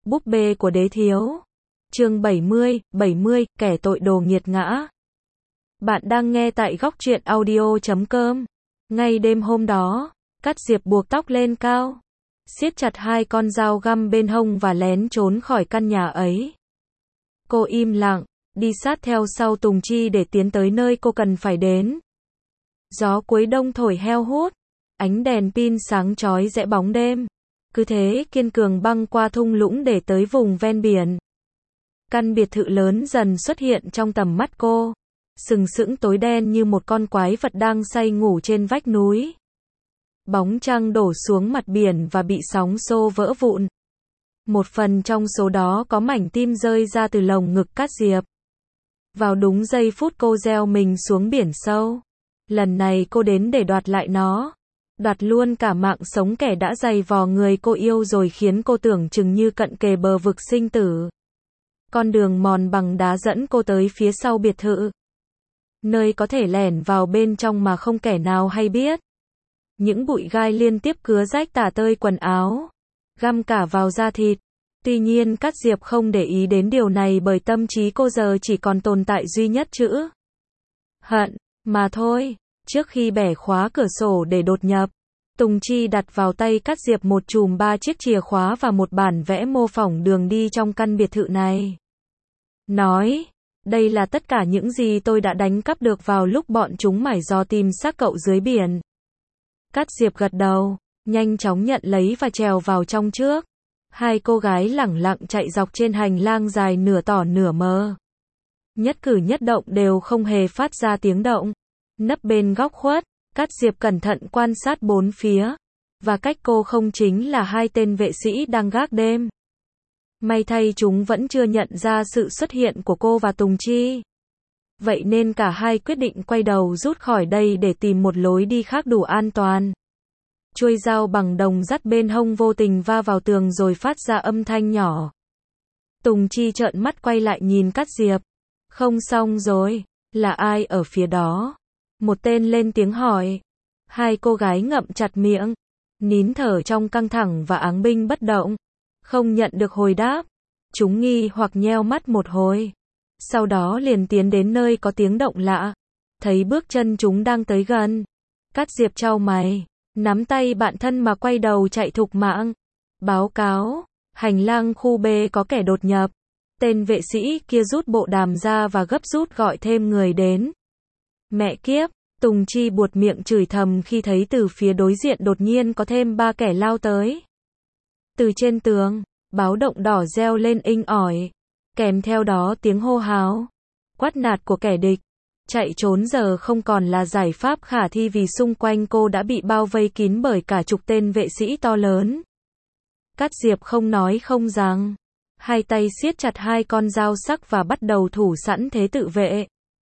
Búp bê của đế thiếu. Chương 70, kẻ tội đồ nghiệt ngã. Bạn đang nghe tại góc truyện audio.com. Ngay đêm hôm đó, Cát Diệp buộc tóc lên cao, siết chặt hai con dao găm bên hông và lén trốn khỏi căn nhà ấy. Cô im lặng, đi sát theo sau Tùng Chi để tiến tới nơi cô cần phải đến. Gió cuối đông thổi heo hút, ánh đèn pin sáng chói rẽ bóng đêm. Cứ thế kiên cường băng qua thung lũng để tới vùng ven biển. Căn biệt thự lớn dần xuất hiện trong tầm mắt cô, sừng sững tối đen như một con quái vật đang say ngủ trên vách núi. Bóng trăng đổ xuống mặt biển và bị sóng xô vỡ vụn. Một phần trong số đó có mảnh tim rơi ra từ lồng ngực Cát Diệp. Vào đúng giây phút cô gieo mình xuống biển sâu. Lần này cô đến để đoạt lại nó. Đoạt luôn cả mạng sống kẻ đã giày vò người cô yêu rồi khiến cô tưởng chừng như cận kề bờ vực sinh tử. Con đường mòn bằng đá dẫn cô tới phía sau biệt thự. Nơi có thể lẻn vào bên trong mà không kẻ nào hay biết. Những bụi gai liên tiếp cứa rách tả tơi quần áo, găm cả vào da thịt. Tuy nhiên Cát Diệp không để ý đến điều này bởi tâm trí cô giờ chỉ còn tồn tại duy nhất chữ hận, mà thôi. Trước khi bẻ khóa cửa sổ để đột nhập, Tùng Chi đặt vào tay Cát Diệp một chùm 3 chiếc chìa khóa và một bản vẽ mô phỏng đường đi trong căn biệt thự này. Nói, đây là tất cả những gì tôi đã đánh cắp được vào lúc bọn chúng mải dò tìm xác cậu dưới biển. Cát Diệp gật đầu, nhanh chóng nhận lấy và trèo vào trong trước. Hai cô gái lẳng lặng chạy dọc trên hành lang dài nửa tỏ nửa mờ. Nhất cử nhất động đều không hề phát ra tiếng động. Nấp bên góc khuất, Cát Diệp cẩn thận quan sát bốn phía. Và cách cô không chính là hai tên vệ sĩ đang gác đêm. May thay chúng vẫn chưa nhận ra sự xuất hiện của cô và Tùng Chi. Vậy nên cả hai quyết định quay đầu rút khỏi đây để tìm một lối đi khác đủ an toàn. Chuôi dao bằng đồng dắt bên hông vô tình va vào tường rồi phát ra âm thanh nhỏ. Tùng Chi trợn mắt quay lại nhìn Cát Diệp. Không xong rồi, là ai ở phía đó? Một tên lên tiếng hỏi. Hai cô gái ngậm chặt miệng, nín thở trong căng thẳng và áng binh bất động. Không nhận được hồi đáp. Chúng nghi hoặc nheo mắt một hồi. Sau đó liền tiến đến nơi có tiếng động lạ. Thấy bước chân chúng đang tới gần. Cát Diệp chau mày, nắm tay bạn thân mà quay đầu chạy thục mạng. Báo cáo, hành lang khu B có kẻ đột nhập. Tên vệ sĩ kia rút bộ đàm ra và gấp rút gọi thêm người đến. Mẹ kiếp, Tùng Chi buột miệng chửi thầm khi thấy từ phía đối diện đột nhiên có thêm 3 kẻ lao tới. Từ trên tường, báo động đỏ reo lên inh ỏi. Kèm theo đó tiếng hô hào, quát nạt của kẻ địch. Chạy trốn giờ không còn là giải pháp khả thi vì xung quanh cô đã bị bao vây kín bởi cả chục tên vệ sĩ to lớn. Cát Diệp không nói không rằng. Hai tay siết chặt hai con dao sắc và bắt đầu thủ sẵn thế tự vệ.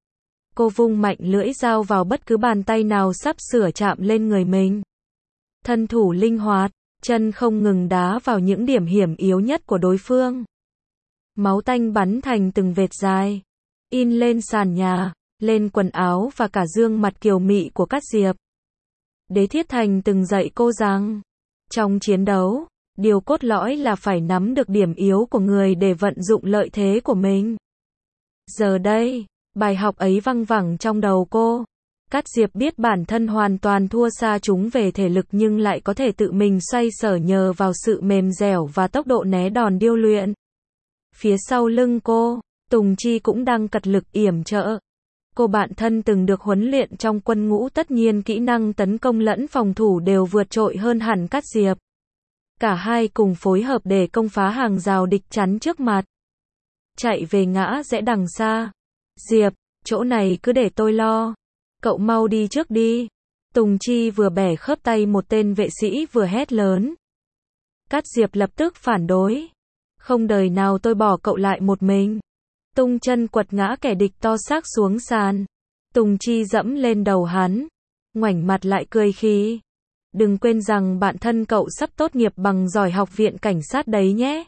Cô vung mạnh lưỡi dao vào bất cứ bàn tay nào sắp sửa chạm lên người mình. Thân thủ linh hoạt, chân không ngừng đá vào những điểm hiểm yếu nhất của đối phương. Máu tanh bắn thành từng vệt dài, in lên sàn nhà, lên quần áo và cả gương mặt kiều mị của Cát Diệp. Đế Thiết Thành từng dạy cô rằng, trong chiến đấu, điều cốt lõi là phải nắm được điểm yếu của người để vận dụng lợi thế của mình. Giờ đây, bài học ấy văng vẳng trong đầu cô. Cát Diệp biết bản thân hoàn toàn thua xa chúng về thể lực nhưng lại có thể tự mình xoay sở nhờ vào sự mềm dẻo và tốc độ né đòn điêu luyện. Phía sau lưng cô, Tùng Chi cũng đang cật lực yểm trợ. Cô bạn thân từng được huấn luyện trong quân ngũ, tất nhiên kỹ năng tấn công lẫn phòng thủ đều vượt trội hơn hẳn Cát Diệp. Cả hai cùng phối hợp để công phá hàng rào địch chắn trước mặt. Chạy về ngã rẽ đằng xa. Diệp, chỗ này cứ để tôi lo. Cậu mau đi trước đi. Tùng Chi vừa bẻ khớp tay một tên vệ sĩ vừa hét lớn. Cát Diệp lập tức phản đối. Không đời nào tôi bỏ cậu lại một mình. Tung chân quật ngã kẻ địch to xác xuống sàn. Tùng Chi dẫm lên đầu hắn, ngoảnh mặt lại cười khí. Đừng quên rằng bạn thân cậu sắp tốt nghiệp bằng giỏi học viện cảnh sát đấy nhé.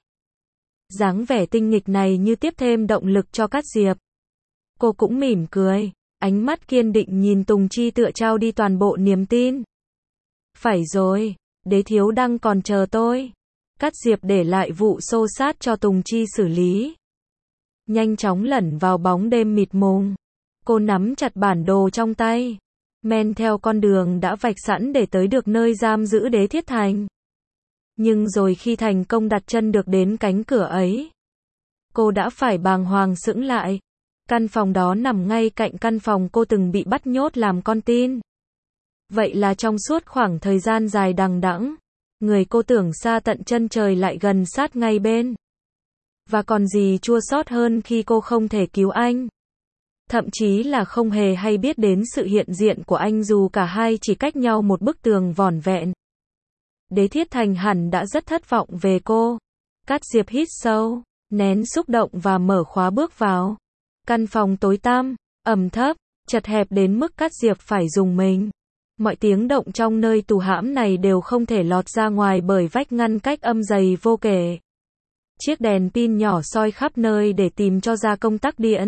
Dáng vẻ tinh nghịch này như tiếp thêm động lực cho Cát Diệp. Cô cũng mỉm cười, ánh mắt kiên định nhìn Tùng Chi tựa trao đi toàn bộ niềm tin. Phải rồi, đế thiếu đang còn chờ tôi. Cát Diệp để lại vụ xô xát cho Tùng Chi xử lý. Nhanh chóng lẩn vào bóng đêm mịt mùng. Cô nắm chặt bản đồ trong tay, men theo con đường đã vạch sẵn để tới được nơi giam giữ Đế Thiết Thành. Nhưng rồi khi thành công đặt chân được đến cánh cửa ấy, cô đã phải bàng hoàng sững lại. Căn phòng đó nằm ngay cạnh căn phòng cô từng bị bắt nhốt làm con tin. Vậy là trong suốt khoảng thời gian dài đằng đẵng, người cô tưởng xa tận chân trời lại gần sát ngay bên. Và còn gì chua xót hơn khi cô không thể cứu anh. Thậm chí là không hề hay biết đến sự hiện diện của anh dù cả hai chỉ cách nhau một bức tường vỏn vẹn. Đế Thiết Thành hẳn đã rất thất vọng về cô. Cát Diệp hít sâu, nén xúc động và mở khóa bước vào. Căn phòng tối tăm, ẩm thấp, chật hẹp đến mức Cát Diệp phải rùng mình. Mọi tiếng động trong nơi tù hãm này đều không thể lọt ra ngoài bởi vách ngăn cách âm dày vô kể. Chiếc đèn pin nhỏ soi khắp nơi để tìm cho ra công tắc điện.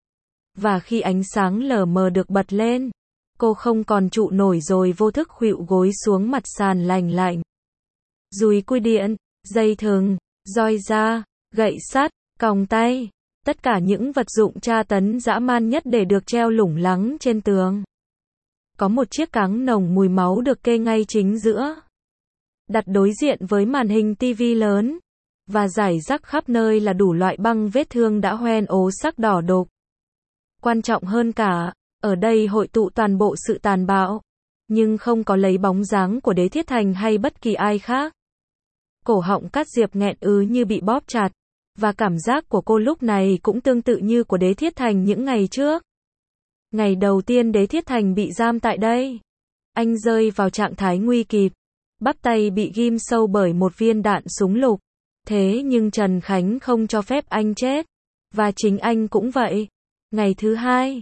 Và khi ánh sáng lờ mờ được bật lên, cô không còn trụ nổi rồi vô thức khuỵu gối xuống mặt sàn lành lạnh. Dùi cui điện, dây thừng, roi da, gậy sắt, còng tay, tất cả những vật dụng tra tấn dã man nhất để được treo lủng lẳng trên tường. Có một chiếc cáng nồng mùi máu được kê ngay chính giữa, đặt đối diện với màn hình tivi lớn, và rải rác khắp nơi là đủ loại băng vết thương đã hoen ố sắc đỏ đục. Quan trọng hơn cả, ở đây hội tụ toàn bộ sự tàn bạo, nhưng không có lấy bóng dáng của Đế Thiết Thành hay bất kỳ ai khác. Cổ họng Cát Diệp nghẹn như bị bóp chặt, và cảm giác của cô lúc này cũng tương tự như của Đế Thiết Thành những ngày trước. Ngày đầu tiên Đế Thiết Thành bị giam tại đây, anh rơi vào trạng thái nguy kịch, bắp tay bị ghim sâu bởi một viên đạn súng lục. Thế nhưng Trần Khánh không cho phép anh chết, và chính anh cũng vậy. Ngày thứ hai,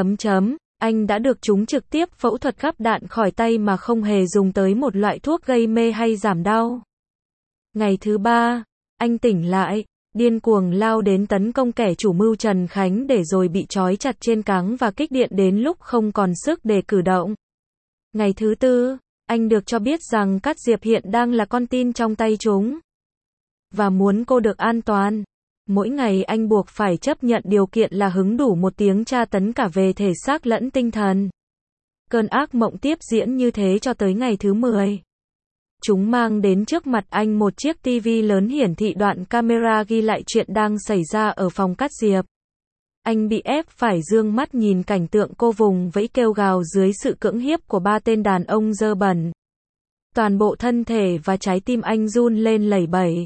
anh đã được chúng trực tiếp phẫu thuật gắp đạn khỏi tay mà không hề dùng tới một loại thuốc gây mê hay giảm đau. Ngày thứ ba, anh tỉnh lại, điên cuồng lao đến tấn công kẻ chủ mưu Trần Khánh để rồi bị trói chặt trên cáng và kích điện đến lúc không còn sức để cử động. Ngày thứ tư, anh được cho biết rằng Cát Diệp hiện đang là con tin trong tay chúng. Và muốn cô được an toàn, mỗi ngày anh buộc phải chấp nhận điều kiện là hứng đủ một tiếng tra tấn cả về thể xác lẫn tinh thần. Cơn ác mộng tiếp diễn như thế cho tới ngày thứ 10. Chúng mang đến trước mặt anh một chiếc tivi lớn hiển thị đoạn camera ghi lại chuyện đang xảy ra ở phòng Cát Diệp. Anh bị ép phải dương mắt nhìn cảnh tượng cô vùng vẫy kêu gào dưới sự cưỡng hiếp của ba tên đàn ông dơ bẩn. Toàn bộ thân thể và trái tim anh run lên lẩy bẩy.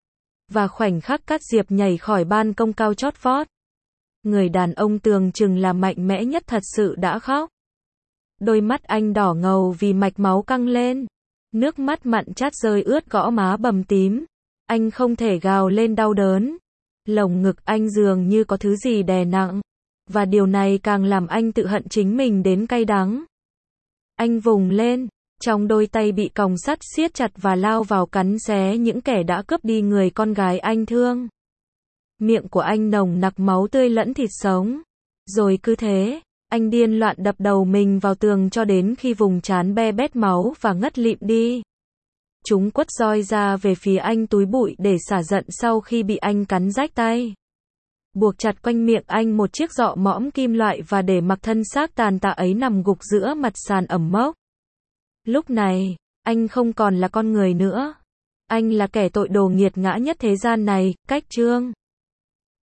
Và khoảnh khắc Cát Diệp nhảy khỏi ban công cao chót vót, người đàn ông tưởng chừng là mạnh mẽ nhất thật sự đã khóc. Đôi mắt anh đỏ ngầu vì mạch máu căng lên. Nước mắt mặn chát rơi ướt gõ má bầm tím. Anh không thể gào lên đau đớn. Lồng ngực anh dường như có thứ gì đè nặng. Và điều này càng làm anh tự hận chính mình đến cay đắng. Anh vùng lên, trong đôi tay bị còng sắt siết chặt và lao vào cắn xé những kẻ đã cướp đi người con gái anh thương. Miệng của anh nồng nặc máu tươi lẫn thịt sống. Rồi cứ thế, anh điên loạn đập đầu mình vào tường cho đến khi vùng trán be bét máu và ngất lịm đi. Chúng quất roi ra về phía anh túi bụi để xả giận sau khi bị anh cắn rách tay. Buộc chặt quanh miệng anh một chiếc dọ mõm kim loại và để mặc thân xác tàn tạ ấy nằm gục giữa mặt sàn ẩm mốc. Lúc này, anh không còn là con người nữa. Anh là kẻ tội đồ nghiệt ngã nhất thế gian này, cách chương.